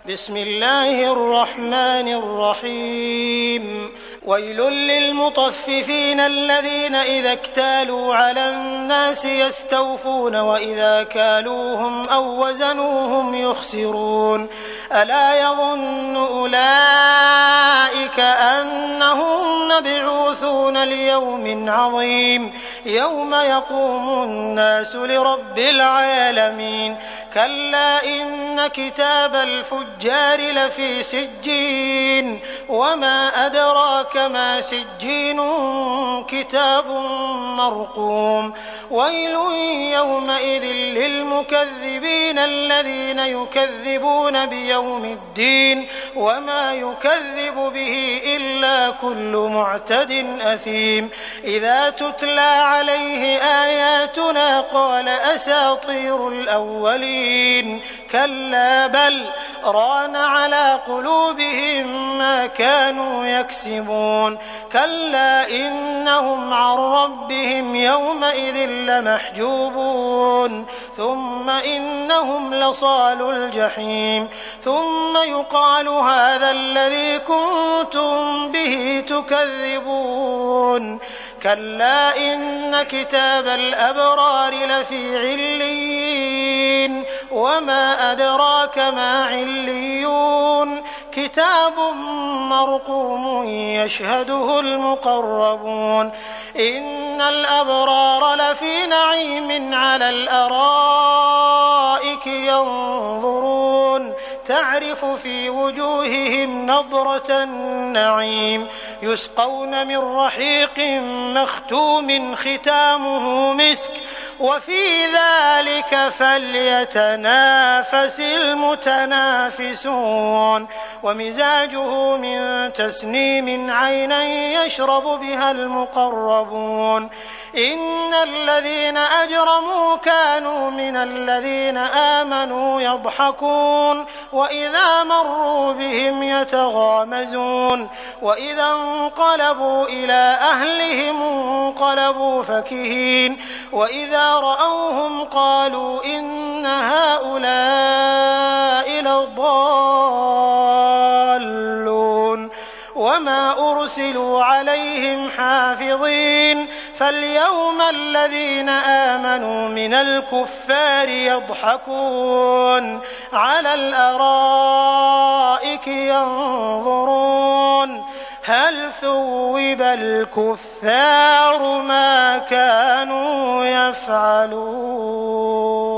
بسم الله الرحمن الرحيم ويل للمطففين الذين إذا اكتالوا على الناس يستوفون وإذا كالوهم أو وزنوهم يخسرون ألا يظن أولئك أنهم مبعوثون ليوم عظيم يوم يقوم الناس لرب العالمين كلا إن كتاب الفجار لفي سجين وما أدراك ما سجين كتاب مرقوم ويل يومئذ للمكذبين الذين يكذبون بيوم الدين وما يكذب به إلا كل معتد أثيم إذا تتلى عليه آياتنا قال أساطير الأولين كلا بل ران على قلوبهم ما كانوا يكسبون كلا إنهم عن ربهم يومئذ لمحجوبون ثم إنهم لصالو الجحيم ثم يقال هذا الذي كنتم به تكذبون كلا إن كتاب الأبرار لفي عليين وما أدراك ما عليون كتاب مرقوم يشهده المقربون إن الأبرار لفي نعيم على الأرائك ينظرون تعرف في وجوههم نضرة النعيم يسقون من رحيق مختوم ختامه مسك وفي ذلك فليتنافس المتنافسون ومزاجه من تسنيم عينا يشرب بها المقربون إن الذين أجرموا كانوا من الذين آمنوا يضحكون وإذا مروا بهم يتغامزون وإذا انقلبوا إلى أهلهم انقلبوا فكهين وإذا رأوهم قالوا إن هؤلاء لضالون وما أرسلوا عليهم حافظين فاليوم الذين آمنوا من الكفار يضحكون على الأرائك ينظرون هل ثوب الكفار ما كانوا يفعلون.